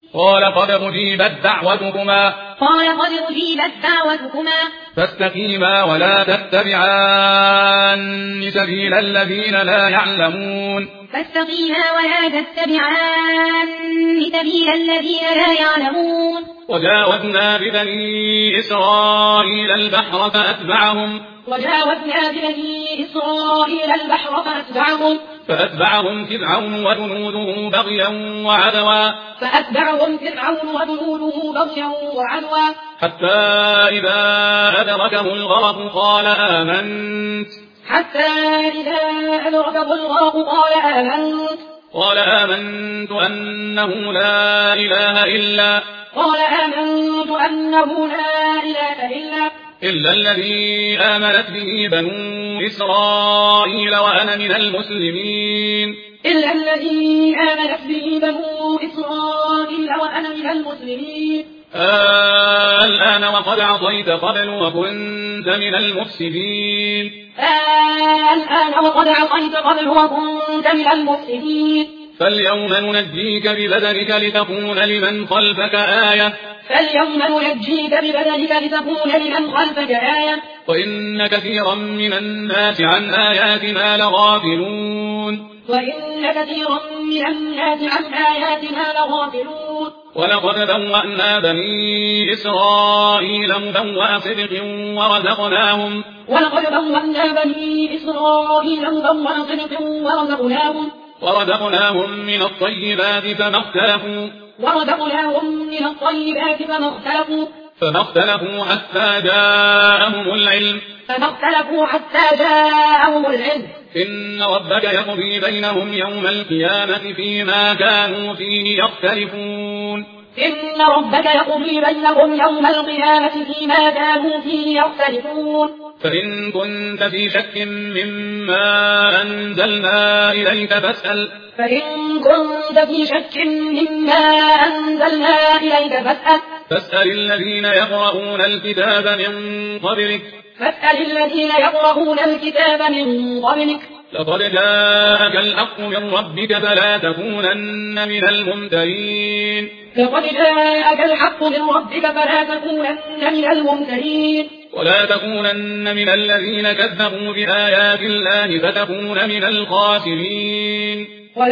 قال قد أجيبت دعوتكما فاستقيما ولا تتبعان سبيل الذين لا يعلمون وجاوزنا ببني إسرائيل البحر فأتبعهم فرعون وجنوده بغيا وعدوا حتى إذا أدركه الغرق قال آمنت أنه لا إله إلا الذي آمنت به بنو إسرائيل وأنا من المسلمين الآن وقد عصيت قبل وكنت من المفسدين فاليوم ننجيك ببدنك لتكون لمن خلفك آية وإن كثيرا من الناس عن آياتنا لغافلون ولقد بوأنا بني إسرائيل مبوأ صدق ورزقناهم من الطيبات فما اختلفوا حتى جاءهم العلم إن ربك يقضي بينهم يوم القيامة فيما كانوا فيه يختلفون فإن كنت في شك مما أنزلنا إليك فاسأل الذين يقرؤون الكتاب من قبلك لقد جاءك الحق من ربك فلا تكونن من الممترين ولا تكونن من الذين كذبوا بآيات الله فتكون من الخاسرين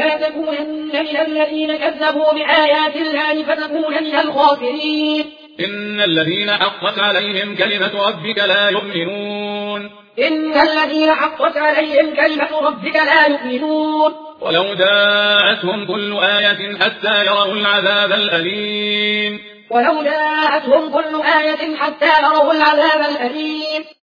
إن الذين حقت عليهم كلمة ربك لا يؤمنون ولو جاءتهم كل آية حتى يروا العذاب الأليم